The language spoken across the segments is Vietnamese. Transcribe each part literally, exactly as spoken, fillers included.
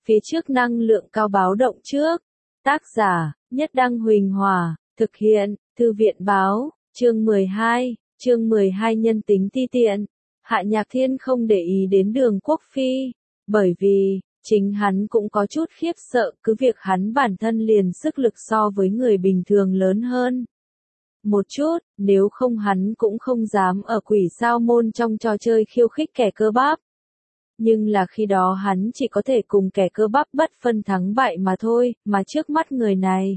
Phía trước năng lượng cao báo động trước. Tác giả, Nhất Đăng Huỳnh Hòa, thực hiện, Thư viện báo, chương mười hai, chương mười hai nhân tính ti tiện. Hạ Nhạc Thiên không để ý đến Đường Quốc Phi, bởi vì, chính hắn cũng có chút khiếp sợ, cứ việc hắn bản thân liền sức lực so với người bình thường lớn hơn một chút, nếu không hắn cũng không dám ở Quỷ Sao Môn trong trò chơi khiêu khích kẻ cơ bắp. Nhưng là khi đó hắn chỉ có thể cùng kẻ cơ bắp bất phân thắng bại mà thôi, mà trước mắt người này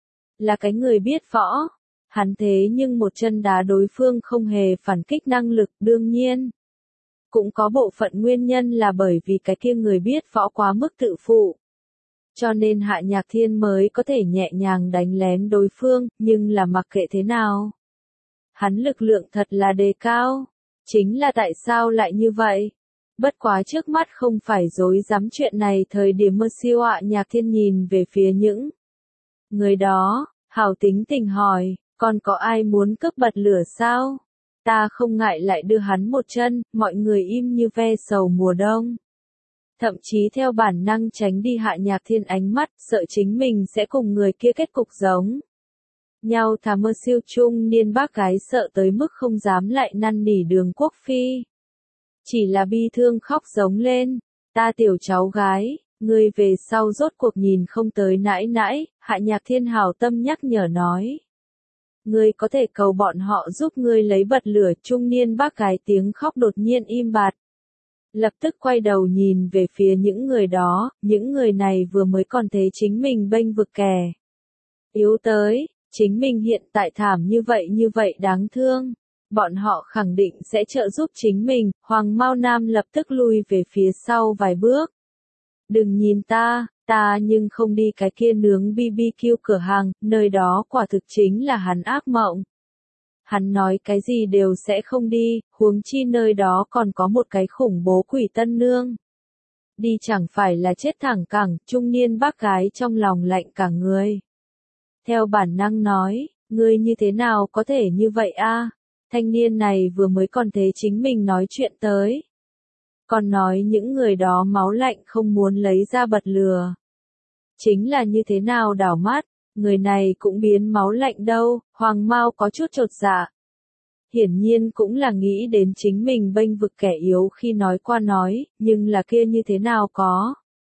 là cái người biết võ. Hắn thế nhưng một chân đá đối phương không hề phản kích năng lực, đương nhiên cũng có bộ phận nguyên nhân là bởi vì cái kia người biết võ quá mức tự phụ. Cho nên Hạ Nhạc Thiên mới có thể nhẹ nhàng đánh lén đối phương, nhưng là mặc kệ thế nào, hắn lực lượng thật là đề cao. Chính là tại sao lại như vậy? Bất quá trước mắt không phải dối dám chuyện này, thời điểm mơ siêu Hạ Nhạc Thiên nhìn về phía những người đó, hào tính tình hỏi, còn có ai muốn cướp bật lửa sao? Ta không ngại lại đưa hắn một chân, mọi người im như ve sầu mùa đông. Thậm chí theo bản năng tránh đi Hạ Nhạc Thiên ánh mắt, sợ chính mình sẽ cùng người kia kết cục giống nhau. Thà mơ siêu trung niên bác gái sợ tới mức không dám lại năn nỉ Đường Quốc Phi. Chỉ là bi thương khóc giống lên, ta tiểu cháu gái, ngươi về sau rốt cuộc nhìn không tới nãi nãi. Hạ Nhạc Thiên hảo tâm nhắc nhở nói. Ngươi có thể cầu bọn họ giúp ngươi lấy bật lửa. Trung niên bác gái tiếng khóc đột nhiên im bặt. Lập tức quay đầu nhìn về phía những người đó, những người này vừa mới còn thấy chính mình bênh vực kẻ yếu tới, chính mình hiện tại thảm như vậy như vậy đáng thương. Bọn họ khẳng định sẽ trợ giúp chính mình. Hoàng Mao Nam lập tức lui về phía sau vài bước. Đừng nhìn ta, ta nhưng không đi cái kia nướng bê bê kiu cửa hàng, nơi đó quả thực chính là hắn ác mộng. Hắn nói cái gì đều sẽ không đi, huống chi nơi đó còn có một cái khủng bố quỷ tân nương. Đi chẳng phải là chết thẳng cẳng. Trung niên bác gái trong lòng lạnh cả người. Theo bản năng nói, ngươi như thế nào có thể như vậy a? Thanh niên này vừa mới còn thấy chính mình nói chuyện tới. Còn nói những người đó máu lạnh không muốn lấy ra bật lửa. Chính là như thế nào đảo mắt, người này cũng biến máu lạnh đâu. Hoàng Mao có chút chột dạ. Hiển nhiên cũng là nghĩ đến chính mình bênh vực kẻ yếu khi nói qua nói, nhưng là kia như thế nào có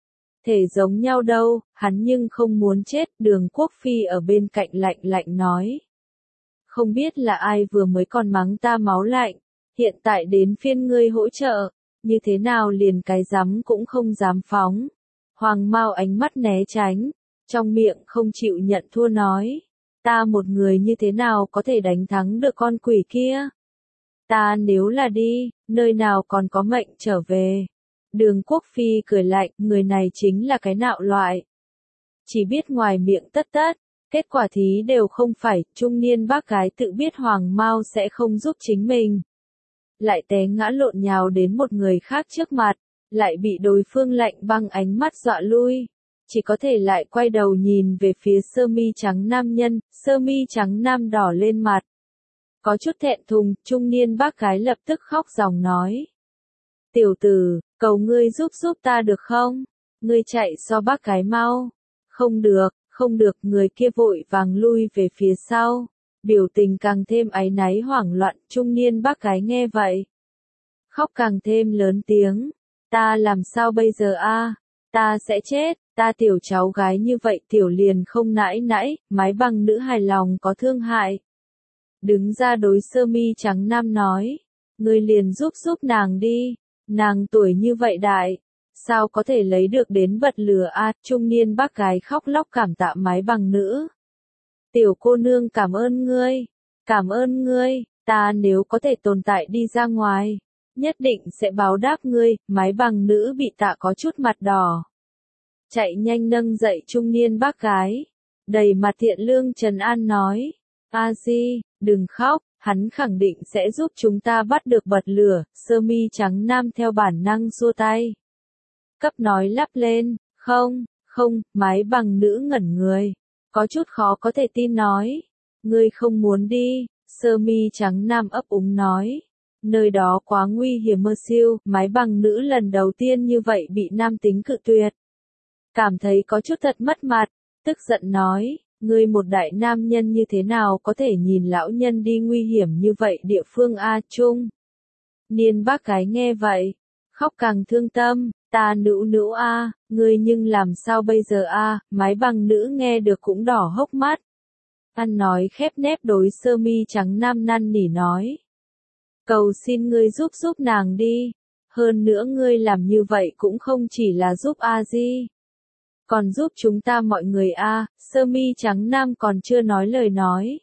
thể giống nhau đâu, hắn nhưng không muốn chết. Đường Quốc Phi ở bên cạnh lạnh lạnh nói. Không biết là ai vừa mới còn mắng ta máu lạnh, hiện tại đến phiên ngươi hỗ trợ, như thế nào liền cái rắm cũng không dám phóng. Hoàng Mao ánh mắt né tránh, trong miệng không chịu nhận thua nói, ta một người như thế nào có thể đánh thắng được con quỷ kia? Ta nếu là đi, nơi nào còn có mệnh trở về? Đường Quốc Phi cười lạnh, người này chính là cái nạo loại. Chỉ biết ngoài miệng tất tất. Kết quả thí đều không phải. Trung niên bác gái tự biết Hoàng Mao sẽ không giúp chính mình. Lại té ngã lộn nhào đến một người khác trước mặt. Lại bị đối phương lạnh băng ánh mắt dọa lui. Chỉ có thể lại quay đầu nhìn về phía sơ mi trắng nam nhân. Sơ mi trắng nam đỏ lên mặt. Có chút thẹn thùng. Trung niên bác gái lập tức khóc ròng nói. Tiểu tử, cầu ngươi giúp giúp ta được không? Ngươi chạy so bác gái mau. Không được. Không được, người kia vội vàng lui về phía sau, biểu tình càng thêm áy náy hoảng loạn. Trung niên bác gái nghe vậy, khóc càng thêm lớn tiếng, ta làm sao bây giờ a? Ta sẽ chết, ta tiểu cháu gái như vậy tiểu liền không nãi nãi, mái bằng nữ hài lòng có thương hại. Đứng ra đối sơ mi trắng nam nói, ngươi liền giúp giúp nàng đi, nàng tuổi như vậy đại. Sao có thể lấy được đến bật lửa a? À, trung niên bác gái khóc lóc cảm tạ mái bằng nữ. Tiểu cô nương cảm ơn ngươi, cảm ơn ngươi, ta nếu có thể tồn tại đi ra ngoài, nhất định sẽ báo đáp ngươi. Mái bằng nữ bị tạ có chút mặt đỏ. Chạy nhanh nâng dậy trung niên bác gái, đầy mặt thiện lương trấn an nói, A Di, đừng khóc, hắn khẳng định sẽ giúp chúng ta bắt được bật lửa. Sơ mi trắng nam theo bản năng xua tay. Cấp nói lắp lên, không, không. Mái bằng nữ ngẩn người, có chút khó có thể tin nói, ngươi không muốn đi. Sơ mi trắng nam ấp úng nói, nơi đó quá nguy hiểm mơ siêu. Mái bằng nữ lần đầu tiên như vậy bị nam tính cự tuyệt. cảm thấy có chút thật mất mặt, tức giận nói, ngươi một đại nam nhân như thế nào có thể nhìn lão nhân đi nguy hiểm như vậy địa phương a Trung. Niên bác gái nghe vậy, khóc càng thương tâm, ta nữ nữ a, ngươi nhưng làm sao bây giờ a, mái bằng nữ nghe được cũng đỏ hốc mắt. Ăn nói khép nép đối sơ mi trắng nam năn nỉ nói. Cầu xin ngươi giúp giúp nàng đi, hơn nữa ngươi làm như vậy cũng không chỉ là giúp a di, còn giúp chúng ta mọi người a, sơ mi trắng nam còn chưa nói lời nói.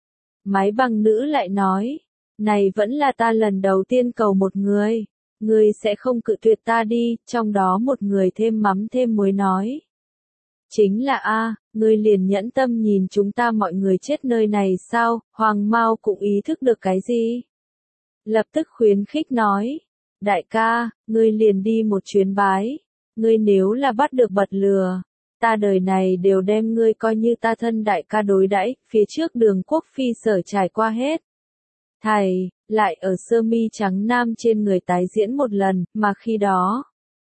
Mái bằng nữ lại nói, này vẫn là ta lần đầu tiên cầu một người, ngươi sẽ không cự tuyệt ta đi, trong đó một người thêm mắm thêm muối nói. Chính là a, ngươi liền nhẫn tâm nhìn chúng ta mọi người chết nơi này sao, Hoàng Mao cũng ý thức được cái gì. Lập tức khuyến khích nói, đại ca, ngươi liền đi một chuyến bái, ngươi nếu là bắt được bật lừa, ta đời này đều đem ngươi coi như ta thân đại ca đối đãi, phía trước Đường Quốc Phi sở trải qua hết. Thầy, lại ở sơ mi trắng nam trên người tái diễn một lần, mà khi đó,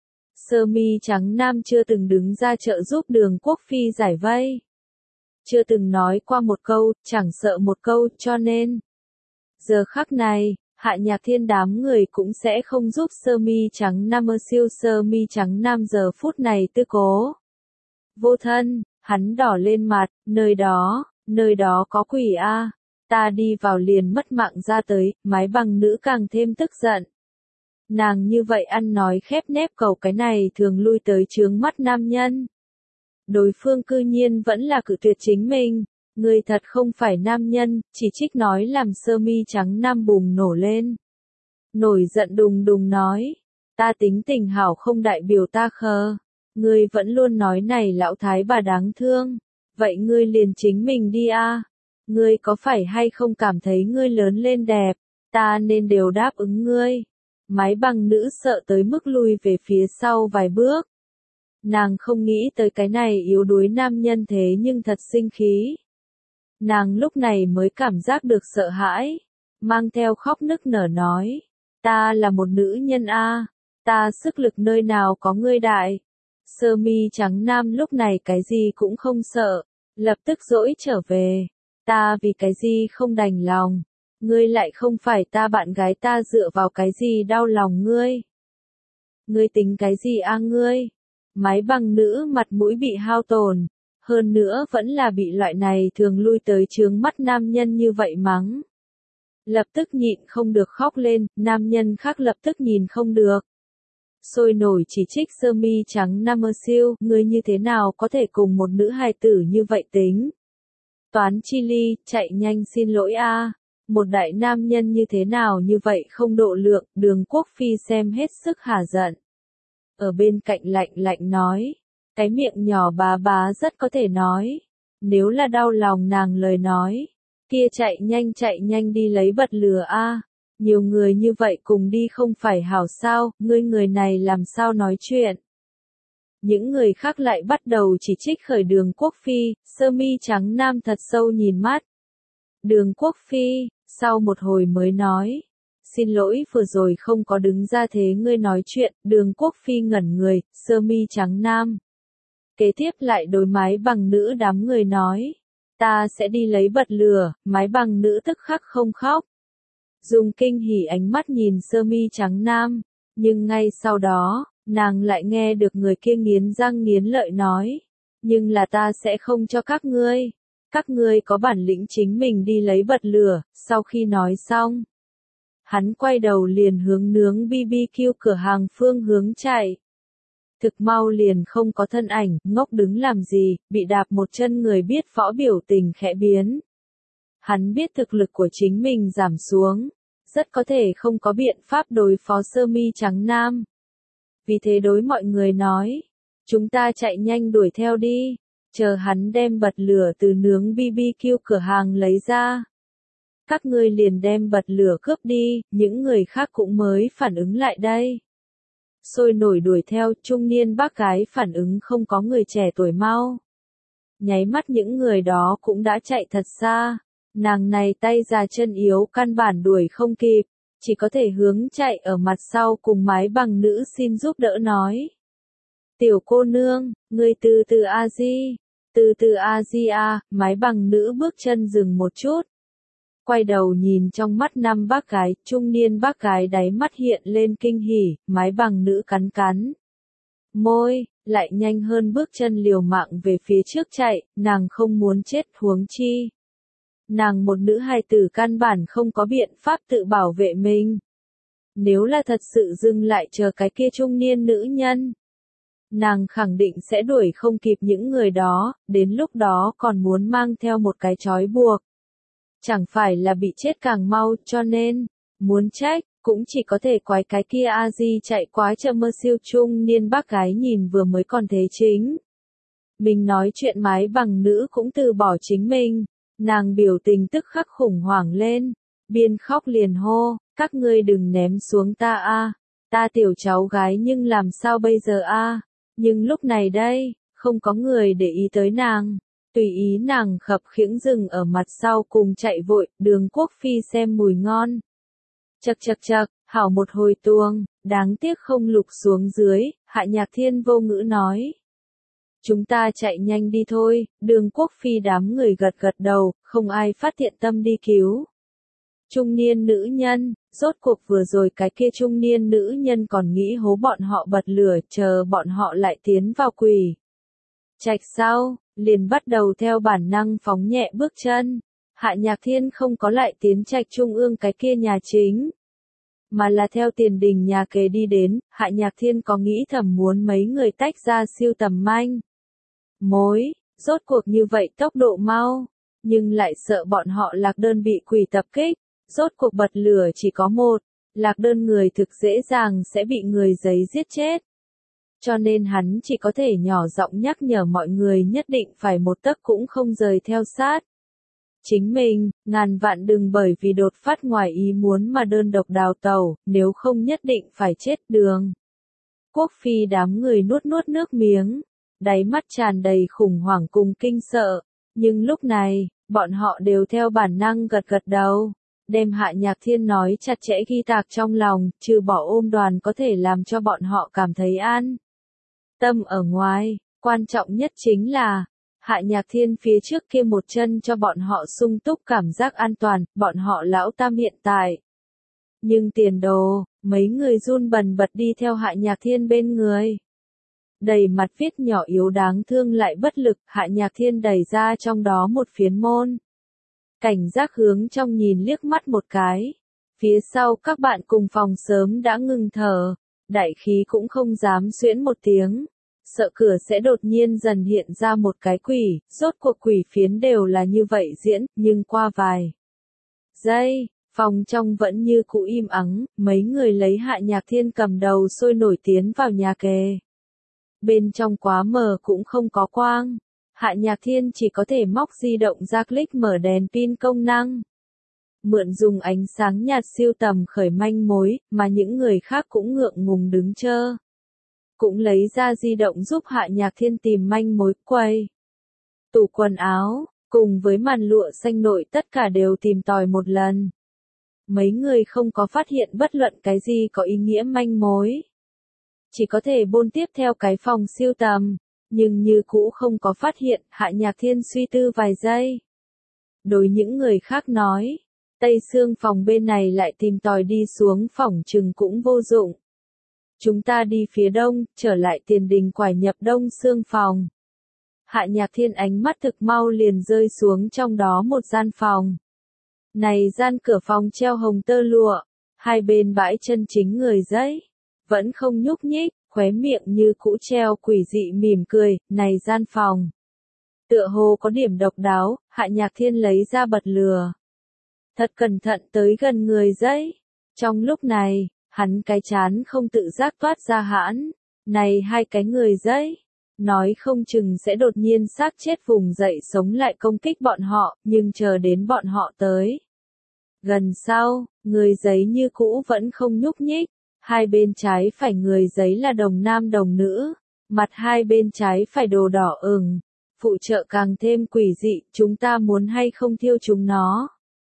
sơ mi trắng nam chưa từng đứng ra trợ giúp Đường Quốc Phi giải vây. Chưa từng nói qua một câu, chẳng sợ một câu, cho nên. Giờ khắc này, Hạ Nhạc Thiên đám người cũng sẽ không giúp sơ mi trắng nam ơ siêu sơ mi trắng nam giờ phút này tư cố. Vô thân, hắn đỏ lên mặt, nơi đó, nơi đó có quỷ a, ta đi vào liền mất mạng ra tới, mái bằng nữ càng thêm tức giận. Nàng như vậy ăn nói khép nép cầu cái này thường lui tới chướng mắt nam nhân. Đối phương cư nhiên vẫn là cự tuyệt chính mình, người thật không phải nam nhân, chỉ trích nói làm sơ mi trắng nam bùng nổ lên. Nổi giận đùng đùng nói, ta tính tình hảo không đại biểu ta khờ, ngươi vẫn luôn nói này lão thái bà đáng thương, vậy ngươi liền chính mình đi a, ngươi có phải hay không cảm thấy ngươi lớn lên đẹp, ta nên đều đáp ứng ngươi. Mái bằng nữ sợ tới mức lui về phía sau vài bước. Nàng không nghĩ tới cái này yếu đuối nam nhân thế nhưng thật sinh khí. Nàng lúc này mới cảm giác được sợ hãi, mang theo khóc nức nở nói, ta là một nữ nhân a, ta sức lực nơi nào có ngươi đại. Sơ mi trắng nam lúc này cái gì cũng không sợ, lập tức dỗi trở về, ta vì cái gì không đành lòng. Ngươi lại không phải ta bạn gái, ta dựa vào cái gì đau lòng ngươi? Ngươi tính cái gì a ngươi? Mái bằng nữ mặt mũi bị hao tổn, hơn nữa vẫn là bị loại này thường lui tới chướng mắt nam nhân như vậy mắng. Lập tức nhịn không được khóc lên, nam nhân khác lập tức nhìn không được. Sôi nổi chỉ trích sơ mi trắng nam ơ siêu, ngươi như thế nào có thể cùng một nữ hài tử như vậy tính? Toán chi ly, chạy nhanh xin lỗi a. Một đại nam nhân như thế nào như vậy không độ lượng, Đường Quốc Phi xem hết sức hả giận. Ở bên cạnh lạnh lạnh nói, cái miệng nhỏ bá bá rất có thể nói, nếu là đau lòng nàng lời nói, kia chạy nhanh chạy nhanh đi lấy bật lửa a, nhiều người như vậy cùng đi không phải hảo sao, ngươi người này làm sao nói chuyện. Những người khác lại bắt đầu chỉ trích khởi Đường Quốc Phi, sơ mi trắng nam thật sâu nhìn mắt. Đường Quốc Phi, sau một hồi mới nói, xin lỗi vừa rồi không có đứng ra thế ngươi nói chuyện, Đường Quốc Phi ngẩn người, sơ mi trắng nam. Kế tiếp lại đối mái bằng nữ đám người nói, ta sẽ đi lấy bật lửa, mái bằng nữ tức khắc không khóc. Dùng kinh hỉ ánh mắt nhìn sơ mi trắng nam, nhưng ngay sau đó, nàng lại nghe được người kia nghiến răng nghiến lợi nói, nhưng là ta sẽ không cho các ngươi. Các ngươi có bản lĩnh chính mình đi lấy bật lửa, sau khi nói xong. Hắn quay đầu liền hướng nướng bê bê kiu cửa hàng phương hướng chạy. Thực mau liền không có thân ảnh, ngốc đứng làm gì, bị đạp một chân người biết võ biểu tình khẽ biến. Hắn biết thực lực của chính mình giảm xuống, rất có thể không có biện pháp đối phó sơ mi trắng nam. Vì thế đối mọi người nói, chúng ta chạy nhanh đuổi theo đi. Chờ hắn đem bật lửa từ nướng bê bê kiu cửa hàng lấy ra. Các ngươi liền đem bật lửa cướp đi, những người khác cũng mới phản ứng lại đây. Sôi nổi đuổi theo, trung niên bác gái phản ứng không có người trẻ tuổi mau. Nháy mắt những người đó cũng đã chạy thật xa. Nàng này tay già chân yếu căn bản đuổi không kịp, chỉ có thể hướng chạy ở mặt sau cùng mái bằng nữ xin giúp đỡ nói. Tiểu cô nương, ngươi từ từ a di, từ từ a di a, mái bằng nữ bước chân dừng một chút. Quay đầu nhìn trong mắt năm bác gái, trung niên bác gái đáy mắt hiện lên kinh hỉ, mái bằng nữ cắn cắn môi, lại nhanh hơn bước chân liều mạng về phía trước chạy, nàng không muốn chết huống chi. Nàng một nữ hài tử căn bản không có biện pháp tự bảo vệ mình. Nếu là thật sự dừng lại chờ cái kia trung niên nữ nhân, nàng khẳng định sẽ đuổi không kịp những người đó, đến lúc đó còn muốn mang theo một cái trói buộc. Chẳng phải là bị chết càng mau, cho nên, muốn trách, cũng chỉ có thể quái cái kia a di chạy quá chậm. Mơ siêu trung niên bác gái nhìn vừa mới còn thế chính. Mình nói chuyện mái bằng nữ cũng từ bỏ chính mình, nàng biểu tình tức khắc khủng hoảng lên, biên khóc liền hô, các ngươi đừng ném xuống ta a, ta tiểu cháu gái nhưng làm sao bây giờ a? Nhưng lúc này đây, không có người để ý tới nàng. Tùy ý nàng khập khiễng dừng ở mặt sau cùng chạy vội, Đường Quốc Phi xem mùi ngon. Chậc chậc chậc, hảo một hồi tuông, đáng tiếc không lục xuống dưới, Hạ Nhạc Thiên vô ngữ nói. Chúng ta chạy nhanh đi thôi, Đường Quốc Phi đám người gật gật đầu, không ai phát hiện tâm đi cứu. Trung niên nữ nhân, rốt cuộc vừa rồi cái kia trung niên nữ nhân còn nghĩ hố bọn họ bật lửa, chờ bọn họ lại tiến vào quỷ trạch sau, liền bắt đầu theo bản năng phóng nhẹ bước chân. Hạ Nhạc Thiên không có lại tiến trạch trung ương cái kia nhà chính, mà là theo tiền đình nhà kế đi đến. Hạ Nhạc Thiên có nghĩ thầm muốn mấy người tách ra siêu tầm manh mối, rốt cuộc như vậy tốc độ mau, nhưng lại sợ bọn họ Lạc Đơn bị quỷ tập kích. Rốt cuộc bật lửa chỉ có một, Lạc Đơn người thực dễ dàng sẽ bị người giấy giết chết. Cho nên hắn chỉ có thể nhỏ giọng nhắc nhở mọi người nhất định phải một tấc cũng không rời theo sát chính mình, ngàn vạn đừng bởi vì đột phát ngoài ý muốn mà đơn độc đào tẩu, nếu không nhất định phải chết. Đường Quốc Phi đám người nuốt nuốt nước miếng, đáy mắt tràn đầy khủng hoảng cùng kinh sợ, nhưng lúc này, bọn họ đều theo bản năng gật gật đầu, đem Hạ Nhạc Thiên nói chặt chẽ ghi tạc trong lòng, trừ bỏ ôm đoàn có thể làm cho bọn họ cảm thấy an tâm ở ngoài, quan trọng nhất chính là, Hạ Nhạc Thiên phía trước kia một chân cho bọn họ sung túc cảm giác an toàn, bọn họ lão tam hiện tại. Nhưng tiền đồ, mấy người run bần bật đi theo Hạ Nhạc Thiên bên người. Đầy mặt viết nhỏ yếu đáng thương lại bất lực, Hạ Nhạc Thiên đẩy ra trong đó một phiến môn. Cảnh giác hướng trong nhìn liếc mắt một cái. Phía sau các bạn cùng phòng sớm đã ngừng thở, đại khí cũng không dám xuyễn một tiếng. Sợ cửa sẽ đột nhiên dần hiện ra một cái quỷ, rốt cuộc quỷ phiến đều là như vậy diễn, nhưng qua vài giây, phòng trong vẫn như cũ im ắng, mấy người lấy Hạ Nhạc Thiên cầm đầu sôi nổi tiến vào nhà kề. Bên trong quá mờ cũng không có quang, Hạ Nhạc Thiên chỉ có thể móc di động ra click mở đèn pin công năng. Mượn dùng ánh sáng nhạt siêu tầm khởi manh mối, mà những người khác cũng ngượng ngùng đứng chơ. Cũng lấy ra di động giúp Hạ Nhạc Thiên tìm manh mối. Quầy, tủ quần áo, cùng với màn lụa xanh nội tất cả đều tìm tòi một lần. Mấy người không có phát hiện bất luận cái gì có ý nghĩa manh mối. Chỉ có thể bôn tiếp theo cái phòng siêu tầm, nhưng như cũ không có phát hiện. Hạ Nhạc Thiên suy tư vài giây. Đối những người khác nói, Tây Sương phòng bên này lại tìm tòi đi xuống phỏng chừng cũng vô dụng. Chúng ta đi phía đông, trở lại tiền đình quải nhập Đông Sương phòng. Hạ Nhạc Thiên ánh mắt thực mau liền rơi xuống trong đó một gian phòng. Này gian cửa phòng treo hồng tơ lụa, hai bên bãi chân chính người giấy, vẫn không nhúc nhích, khóe miệng như cũ treo quỷ dị mỉm cười. Này gian phòng, tựa hồ có điểm độc đáo. Hạ Nhạc Thiên lấy ra bật lửa, thật cẩn thận tới gần người giấy. Trong lúc này, hắn cái chán không tự giác toát ra hãn. Này hai cái người giấy, nói không chừng sẽ đột nhiên xác chết vùng dậy sống lại công kích bọn họ, nhưng chờ đến bọn họ tới gần sau, người giấy như cũ vẫn không nhúc nhích. Hai bên trái phải người giấy là đồng nam đồng nữ, mặt hai bên trái phải đồ đỏ ửng, phụ trợ càng thêm quỷ dị. Chúng ta muốn hay không thiêu chúng nó?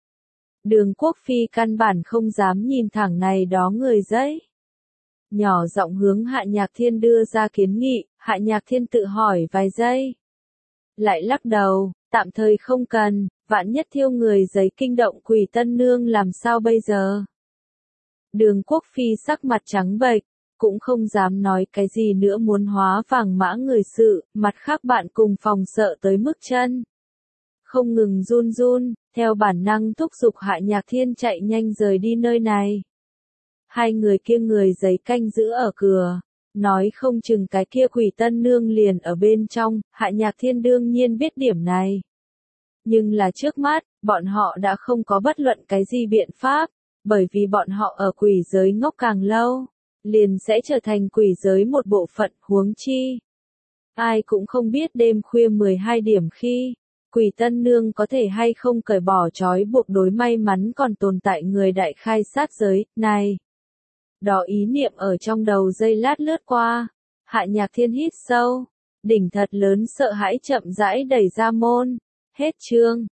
Đường Quốc Phi căn bản không dám nhìn thẳng này đó người giấy. Nhỏ giọng hướng Hạ Nhạc Thiên đưa ra kiến nghị, Hạ Nhạc Thiên tự hỏi vài giây. Lại lắc đầu, tạm thời không cần, vạn nhất thiêu người giấy kinh động Quỷ Tân Nương làm sao bây giờ? Đường Quốc Phi sắc mặt trắng bệch, cũng không dám nói cái gì nữa, muốn hóa vàng mã người sự, mặt khác bạn cùng phòng sợ tới mức chân không ngừng run run, theo bản năng thúc giục Hạ Nhạc Thiên chạy nhanh rời đi nơi này. Hai người kia người giấy canh giữ ở cửa, nói không chừng cái kia Quỷ Tân Nương liền ở bên trong, Hạ Nhạc Thiên đương nhiên biết điểm này. Nhưng là trước mắt, bọn họ đã không có bất luận cái gì biện pháp, bởi vì bọn họ ở quỷ giới ngốc càng lâu, liền sẽ trở thành quỷ giới một bộ phận, huống chi. Ai cũng không biết đêm khuya mười hai điểm khi, Quỷ Tân Nương có thể hay không cởi bỏ trói buộc, đối may mắn còn tồn tại người đại khai sát giới, này. Đó ý niệm ở trong đầu giây lát lướt qua, Hạ Nhạc Thiên hít sâu, đỉnh thật lớn sợ hãi chậm rãi đẩy ra môn, hết chương.